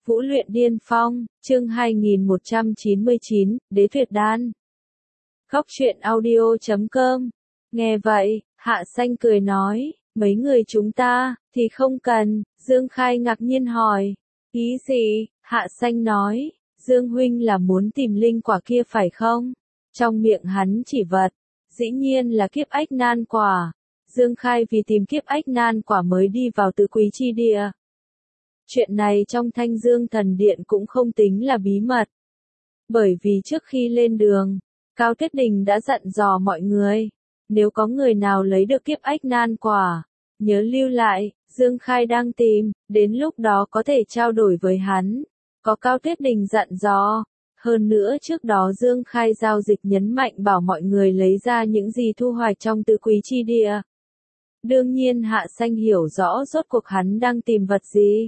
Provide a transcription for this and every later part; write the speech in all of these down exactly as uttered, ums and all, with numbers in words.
Vũ luyện điên phong, chương hai nghìn một trăm chín mươi chín, Đế Tuyệt Đan. Góc truyện audio chấm com. Nghe vậy, Hạ Xanh cười nói, mấy người chúng ta, thì không cần, Dương Khai ngạc nhiên hỏi. Ý gì? Hạ Xanh nói, Dương huynh là muốn tìm linh quả kia phải không? Trong miệng hắn chỉ vật, dĩ nhiên là kiếp ách nan quả. Dương Khai vì tìm kiếp ách nan quả mới đi vào Tứ Quý Chi Địa. Chuyện này trong Thanh Dương Thần Điện cũng không tính là bí mật. Bởi vì trước khi lên đường, Cao Tuyết Đình đã dặn dò mọi người, nếu có người nào lấy được kiếp ách nan quả, nhớ lưu lại, Dương Khai đang tìm, đến lúc đó có thể trao đổi với hắn. Có Cao Tuyết Đình dặn dò. Hơn nữa trước đó Dương Khai giao dịch nhấn mạnh bảo mọi người lấy ra những gì thu hoạch trong Tứ Quý Chi Địa. Đương nhiên Hạ Xanh hiểu rõ rốt cuộc hắn đang tìm vật gì.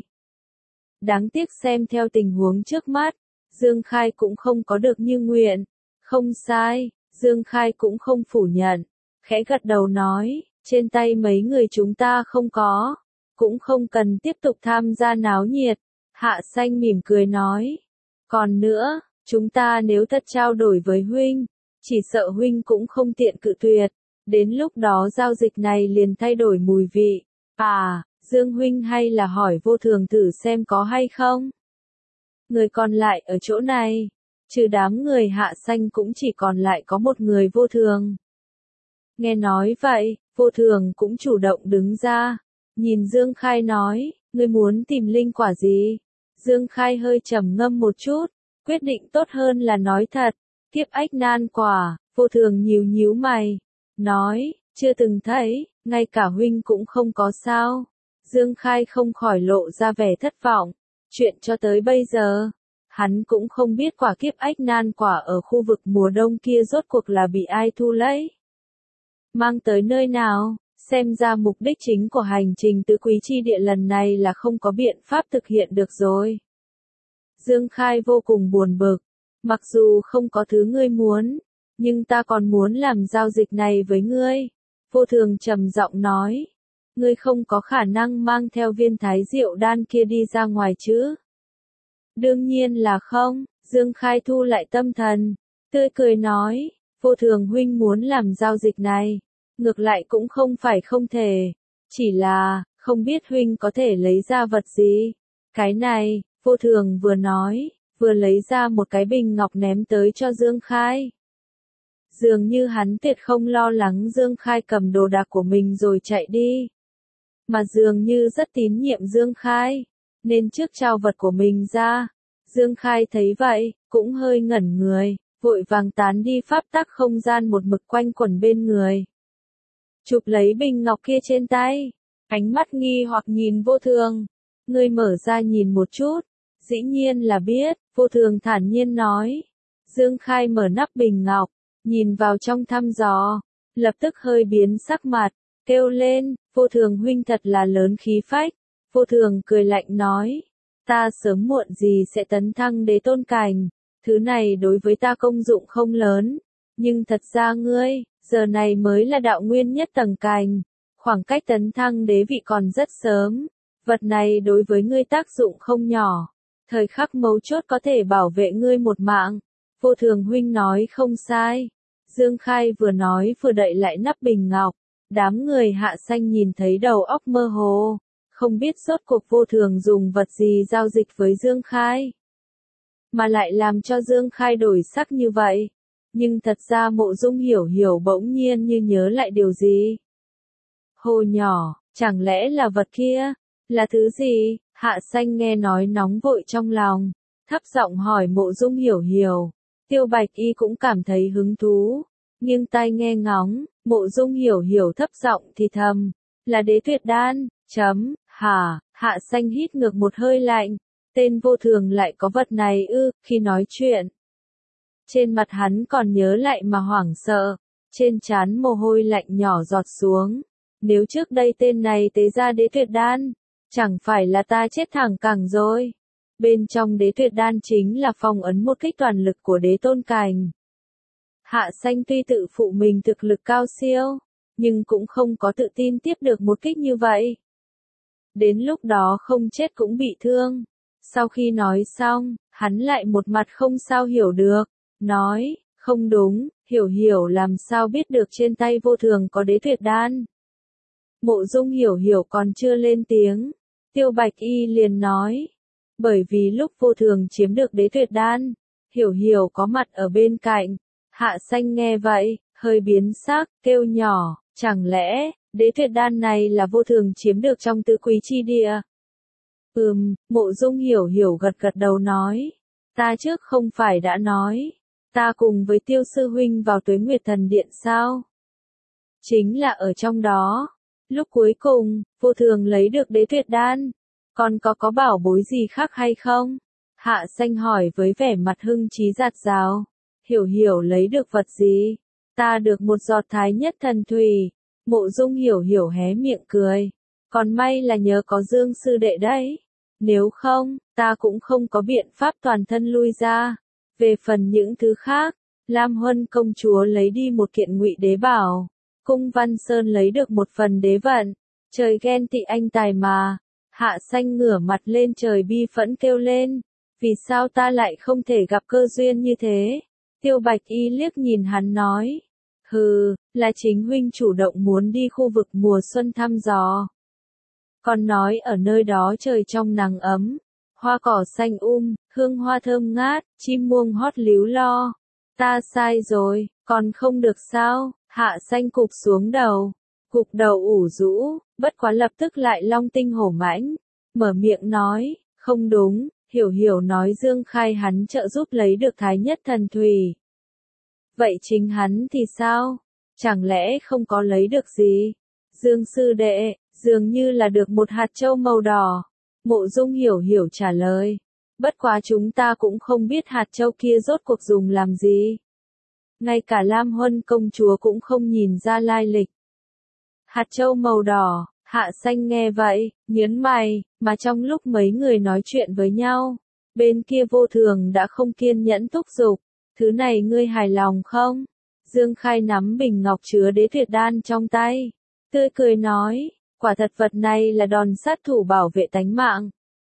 Đáng tiếc xem theo tình huống trước mắt, Dương Khai cũng không có được như nguyện. Không sai, Dương Khai cũng không phủ nhận. Khẽ gật đầu nói, trên tay mấy người chúng ta không có. Cũng không cần tiếp tục tham gia náo nhiệt. Hạ Xanh mỉm cười nói. Còn nữa, chúng ta nếu thật trao đổi với huynh, chỉ sợ huynh cũng không tiện cự tuyệt. Đến lúc đó giao dịch này liền thay đổi mùi vị. À, Dương huynh hay là hỏi Vô Thường thử xem có hay không? Người còn lại ở chỗ này, trừ đám người Hạ Xanh cũng chỉ còn lại có một người Vô Thường. Nghe nói vậy, Vô Thường cũng chủ động đứng ra, nhìn Dương Khai nói, ngươi muốn tìm linh quả gì? Dương Khai hơi trầm ngâm một chút, quyết định tốt hơn là nói thật, kiếp ách nan quả. Vô Thường nhíu nhíu mày, nói, chưa từng thấy, ngay cả huynh cũng không có sao. Dương Khai không khỏi lộ ra vẻ thất vọng. Chuyện cho tới bây giờ, hắn cũng không biết quả kiếp ách nan quả ở khu vực mùa đông kia rốt cuộc là bị ai thu lấy. Mang tới nơi nào, xem ra mục đích chính của hành trình Tứ Quý Chi Địa lần này là không có biện pháp thực hiện được rồi. Dương Khai vô cùng buồn bực, mặc dù không có thứ ngươi muốn, nhưng ta còn muốn làm giao dịch này với ngươi. Vô Thường trầm giọng nói. Ngươi không có khả năng mang theo viên thái diệu đan kia đi ra ngoài chứ? Đương nhiên là không, Dương Khai thu lại tâm thần, tươi cười nói, Vô Thường huynh muốn làm giao dịch này, ngược lại cũng không phải không thể, chỉ là, không biết huynh có thể lấy ra vật gì. Cái này, Vô Thường vừa nói, vừa lấy ra một cái bình ngọc ném tới cho Dương Khai. Dường như hắn tuyệt không lo lắng Dương Khai cầm đồ đạc của mình rồi chạy đi, mà dường như rất tín nhiệm Dương Khai, nên trước trao vật của mình ra. Dương Khai thấy vậy, cũng hơi ngẩn người, vội vàng tán đi pháp tắc không gian một mực quanh quẩn bên người. Chụp lấy bình ngọc kia trên tay, ánh mắt nghi hoặc nhìn Vô Thường. Ngươi mở ra nhìn một chút, dĩ nhiên là biết, Vô Thường thản nhiên nói. Dương Khai mở nắp bình ngọc, nhìn vào trong thăm dò, lập tức hơi biến sắc mặt, kêu lên, Vô Thường huynh thật là lớn khí phách. Vô Thường cười lạnh nói, ta sớm muộn gì sẽ tấn thăng đế tôn cảnh, thứ này đối với ta công dụng không lớn, nhưng thật ra ngươi, giờ này mới là đạo nguyên nhất tầng cảnh, khoảng cách tấn thăng đế vị còn rất sớm, vật này đối với ngươi tác dụng không nhỏ, thời khắc mấu chốt có thể bảo vệ ngươi một mạng. Vô Thường huynh nói không sai. Dương Khai vừa nói vừa đậy lại nắp bình ngọc. Đám người Hạ Xanh nhìn thấy đầu óc mơ hồ, không biết rốt cuộc Vô Thường dùng vật gì giao dịch với Dương Khai, mà lại làm cho Dương Khai đổi sắc như vậy. Nhưng thật ra Mộ Dung Hiểu Hiểu bỗng nhiên như nhớ lại điều gì. Hồ nhỏ, chẳng lẽ là vật kia? Là thứ gì? Hạ Xanh nghe nói nóng vội trong lòng, thấp giọng hỏi Mộ Dung Hiểu Hiểu. Tiêu Bạch Y cũng cảm thấy hứng thú, nghiêng tai nghe ngóng. Mộ Dung Hiểu Hiểu thấp giọng thì thầm, là Đế Tuyệt Đan. Chấm, hả? Hạ Xanh hít ngược một hơi lạnh, tên Vô Thường lại có vật này ư? Khi nói chuyện, trên mặt hắn còn nhớ lại mà hoảng sợ, trên trán mồ hôi lạnh nhỏ giọt xuống. Nếu trước đây tên này tế ra Đế Tuyệt Đan, chẳng phải là ta chết thẳng cẳng rồi. Bên trong Đế Tuyệt Đan chính là phong ấn một kích toàn lực của đế tôn cảnh. Hạ Xanh tuy tự phụ mình thực lực cao siêu, nhưng cũng không có tự tin tiếp được một kích như vậy. Đến lúc đó không chết cũng bị thương. Sau khi nói xong, hắn lại một mặt không sao hiểu được, nói, không đúng, hiểu hiểu làm sao biết được trên tay vô thường có đế tuyệt đan. Mộ Dung hiểu hiểu còn chưa lên tiếng, Tiêu Bạch Y liền nói, bởi vì lúc vô thường chiếm được đế tuyệt đan, hiểu hiểu có mặt ở bên cạnh. Hạ Xanh nghe vậy, hơi biến sắc, kêu nhỏ, chẳng lẽ, đế tuyệt đan này là vô thường chiếm được trong tứ quý chi địa? Ừm, Mộ Dung hiểu hiểu gật gật đầu nói, ta trước không phải đã nói, ta cùng với Tiêu sư huynh vào Tuế Nguyệt Thần Điện sao? Chính là ở trong đó. Lúc cuối cùng, vô thường lấy được đế tuyệt đan, còn có có bảo bối gì khác hay không? Hạ Xanh hỏi với vẻ mặt hưng trí dạt dào. Hiểu hiểu lấy được vật gì? Ta được một giọt thái nhất thần thủy. Mộ Dung hiểu hiểu hé miệng cười. Còn may là nhớ có Dương sư đệ đấy. Nếu không, ta cũng không có biện pháp toàn thân lui ra. Về phần những thứ khác, Lam Huân công chúa lấy đi một kiện ngụy đế bảo. Cung Văn Sơn lấy được một phần đế vận. Trời ghen tị anh tài mà. Hạ Xanh ngửa mặt lên trời bi phẫn kêu lên. Vì sao ta lại không thể gặp cơ duyên như thế? Tiêu Bạch Y liếc nhìn hắn nói. Hừ, là chính huynh chủ động muốn đi khu vực mùa xuân thăm dò. Còn nói ở nơi đó trời trong nắng ấm. Hoa cỏ xanh um, hương hoa thơm ngát, chim muông hót líu lo. Ta sai rồi, còn không được sao? Hạ Xanh cụp xuống đầu. Cụp đầu ủ rũ, bất quá lập tức lại long tinh hổ mãnh. Mở miệng nói, không đúng, hiểu hiểu nói Dương Khai hắn trợ giúp lấy được thái nhất thần thủy. Vậy chính hắn thì sao? Chẳng lẽ không có lấy được gì? Dương sư đệ, dường như là được một hạt châu màu đỏ. Mộ Dung hiểu hiểu trả lời. Bất quá chúng ta cũng không biết hạt châu kia rốt cuộc dùng làm gì. Ngay cả Lam Huân công chúa cũng không nhìn ra lai lịch. Hạt châu màu đỏ, Hạ Xanh nghe vậy, nhớn mày, mà trong lúc mấy người nói chuyện với nhau, bên kia vô thường đã không kiên nhẫn thúc giục, thứ này ngươi hài lòng không? Dương Khai nắm bình ngọc chứa đế tuyệt đan trong tay, tươi cười nói, quả thật vật này là đòn sát thủ bảo vệ tánh mạng.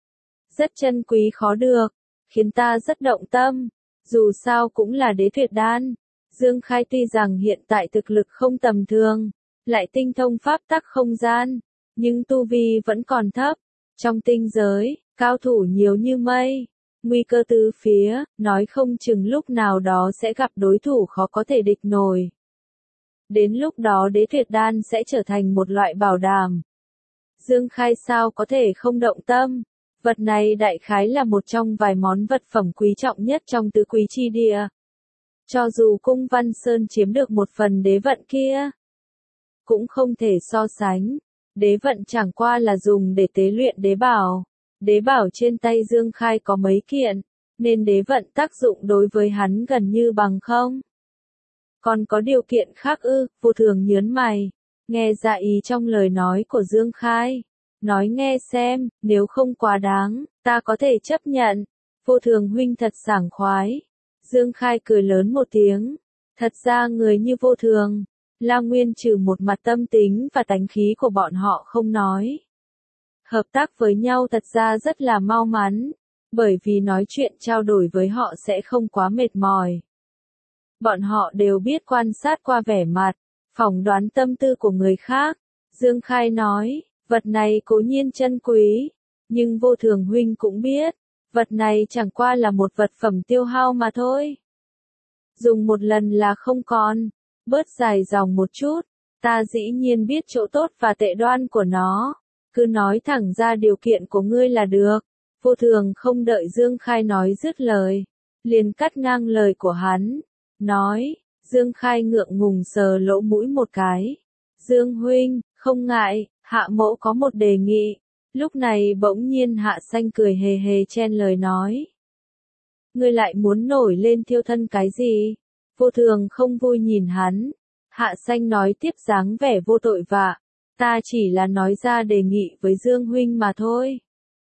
Rất chân quý khó được, khiến ta rất động tâm, dù sao cũng là đế tuyệt đan. Dương Khai tuy rằng hiện tại thực lực không tầm thường, lại tinh thông pháp tắc không gian, nhưng tu vi vẫn còn thấp. Trong tinh giới, cao thủ nhiều như mây, nguy cơ tứ phía, nói không chừng lúc nào đó sẽ gặp đối thủ khó có thể địch nổi. Đến lúc đó đế tuyệt đan sẽ trở thành một loại bảo đảm. Dương Khai sao có thể không động tâm, vật này đại khái là một trong vài món vật phẩm quý trọng nhất trong tứ quý chi địa. Cho dù Cung Văn Sơn chiếm được một phần đế vận kia, cũng không thể so sánh. Đế vận chẳng qua là dùng để tế luyện đế bảo. Đế bảo trên tay Dương Khai có mấy kiện, nên đế vận tác dụng đối với hắn gần như bằng không. Còn có điều kiện khác ư? Vô thường nhớn mày, nghe ra ý trong lời nói của Dương Khai. Nói nghe xem, nếu không quá đáng, ta có thể chấp nhận. Vô thường huynh thật sảng khoái. Dương Khai cười lớn một tiếng. Thật ra người như vô thường, La Nguyên trừ một mặt tâm tính và tánh khí của bọn họ không nói. Hợp tác với nhau thật ra rất là mau mắn, bởi vì nói chuyện trao đổi với họ sẽ không quá mệt mỏi. Bọn họ đều biết quan sát qua vẻ mặt, phỏng đoán tâm tư của người khác. Dương Khai nói, vật này cố nhiên chân quý, nhưng vô thường huynh cũng biết, vật này chẳng qua là một vật phẩm tiêu hao mà thôi. Dùng một lần là không còn, bớt dài dòng một chút, ta dĩ nhiên biết chỗ tốt và tệ đoan của nó, cứ nói thẳng ra điều kiện của ngươi là được. Vô thường không đợi Dương Khai nói dứt lời, liền cắt ngang lời của hắn, nói, Dương Khai ngượng ngùng sờ lỗ mũi một cái. Dương huynh, không ngại, Hạ mẫu có một đề nghị. Lúc này bỗng nhiên Hạ Xanh cười hề hề chen lời nói. Ngươi lại muốn nổi lên thiêu thân cái gì? Vô thường không vui nhìn hắn. Hạ Xanh nói tiếp dáng vẻ vô tội vạ. Ta chỉ là nói ra đề nghị với Dương huynh mà thôi.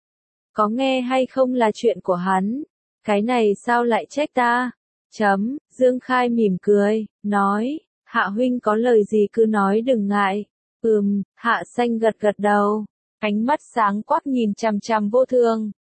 Có nghe hay không là chuyện của hắn. Cái này sao lại trách ta? Chấm, Dương Khai mỉm cười, nói, Hạ huynh có lời gì cứ nói đừng ngại. Ừm, Hạ Xanh gật gật đầu, ánh mắt sáng quắc nhìn chằm chằm vô thường.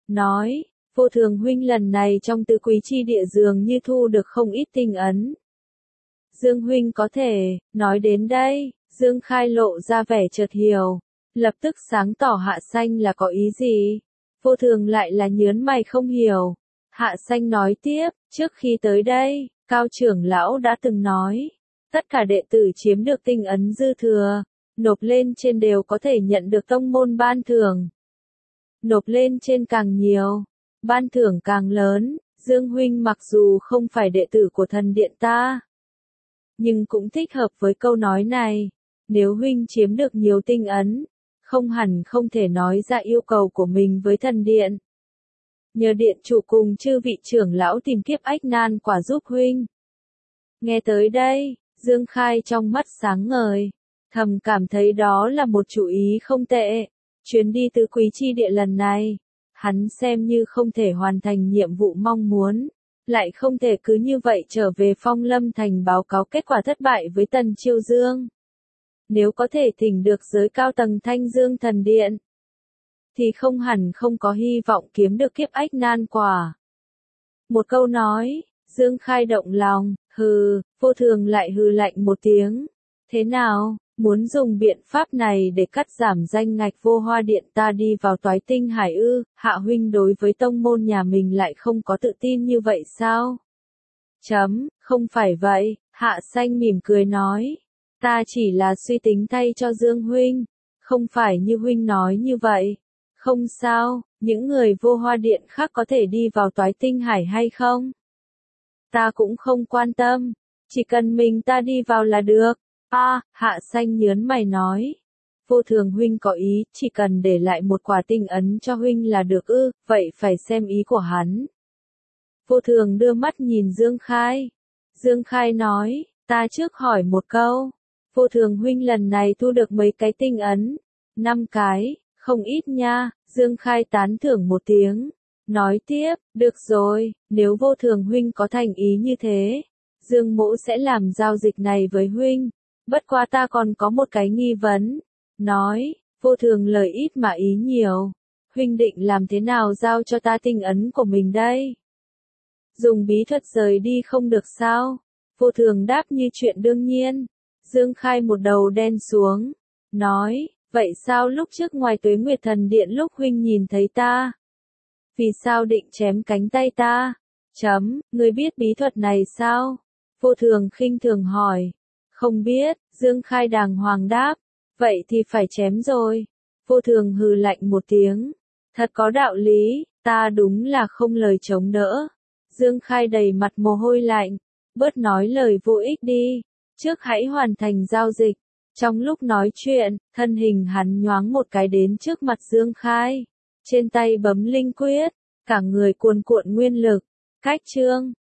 nói, Vô Thường huynh lần này trong tứ quý chi địa dường như thu được không ít tinh ấn. Dương huynh có thể, nói đến đây, Dương Khai lộ ra vẻ chợt hiểu, lập tức sáng tỏ Hạ Xanh là có ý gì. Vô Thường lại là nhớn mày không hiểu. Hạ Xanh nói tiếp, trước khi tới đây, Cao trưởng lão đã từng nói, tất cả đệ tử chiếm được tinh ấn dư thừa, nộp lên trên đều có thể nhận được tông môn ban thưởng. Nộp lên trên càng nhiều, ban thưởng càng lớn. Dương huynh mặc dù không phải đệ tử của thần điện ta, nhưng cũng thích hợp với câu nói này. Nếu huynh chiếm được nhiều tinh ấn, không hẳn không thể nói ra yêu cầu của mình với thần điện. Nhờ điện chủ cùng chư vị trưởng lão tìm kiếp ách nan quả giúp huynh. Nghe tới đây, Dương Khai trong mắt sáng ngời, thầm cảm thấy đó là một chủ ý không tệ. Chuyến đi tứ quý chi địa lần này, hắn xem như không thể hoàn thành nhiệm vụ mong muốn, lại không thể cứ như vậy trở về Phong Lâm Thành báo cáo kết quả thất bại với Tần Chiêu Dương. Nếu có thể thỉnh được giới cao tầng Thanh Dương Thần Điện, thì không hẳn không có hy vọng kiếm được kiếp ách nan quả. Một câu nói, Dương Khai động lòng, hừ, Vô Thường lại hừ lạnh một tiếng. Thế nào, muốn dùng biện pháp này để cắt giảm danh ngạch Vô Hoa Điện ta đi vào Toái Tinh Hải ư? Hạ huynh đối với tông môn nhà mình lại không có tự tin như vậy sao? Chấm, không phải vậy, Hạ Xanh mỉm cười nói. Ta chỉ là suy tính thay cho Dương huynh, không phải như huynh nói như vậy. Không sao, những người Vô Hoa Điện khác có thể đi vào Toái Tinh Hải hay không? Ta cũng không quan tâm, chỉ cần mình ta đi vào là được. A, à, Hạ Xanh nhớn mày nói. Vô Thường huynh có ý, chỉ cần để lại một quả tinh ấn cho huynh là được ư, vậy phải xem ý của hắn. Vô Thường đưa mắt nhìn Dương Khai. Dương Khai nói, ta trước hỏi một câu. Vô Thường huynh lần này thu được mấy cái tinh ấn? Năm cái, không ít nha. Dương Khai tán thưởng một tiếng. Nói tiếp, được rồi, nếu Vô Thường huynh có thành ý như thế, Dương mỗ sẽ làm giao dịch này với huynh. Bất quá ta còn có một cái nghi vấn. Nói, Vô Thường lời ít mà ý nhiều. Huynh định làm thế nào giao cho ta tinh ấn của mình đây? Dùng bí thuật rời đi không được sao? Vô Thường đáp như chuyện đương nhiên. Dương Khai một đầu đen xuống. Nói, vậy sao lúc trước ngoài Tuế Nguyệt Thần Điện lúc huynh nhìn thấy ta? Vì sao định chém cánh tay ta? Chấm, ngươi biết bí thuật này sao? Vô Thường khinh thường hỏi. Không biết, Dương Khai đàng hoàng đáp. Vậy thì phải chém rồi. Vô Thường hừ lạnh một tiếng. Thật có đạo lý, ta đúng là không lời chống đỡ. Dương Khai đầy mặt mồ hôi lạnh. Bớt nói lời vô ích đi. Trước hãy hoàn thành giao dịch. Trong lúc nói chuyện, thân hình hắn nhoáng một cái đến trước mặt Dương Khai. Trên tay bấm linh quyết, cả người cuồn cuộn nguyên lực. Cách chương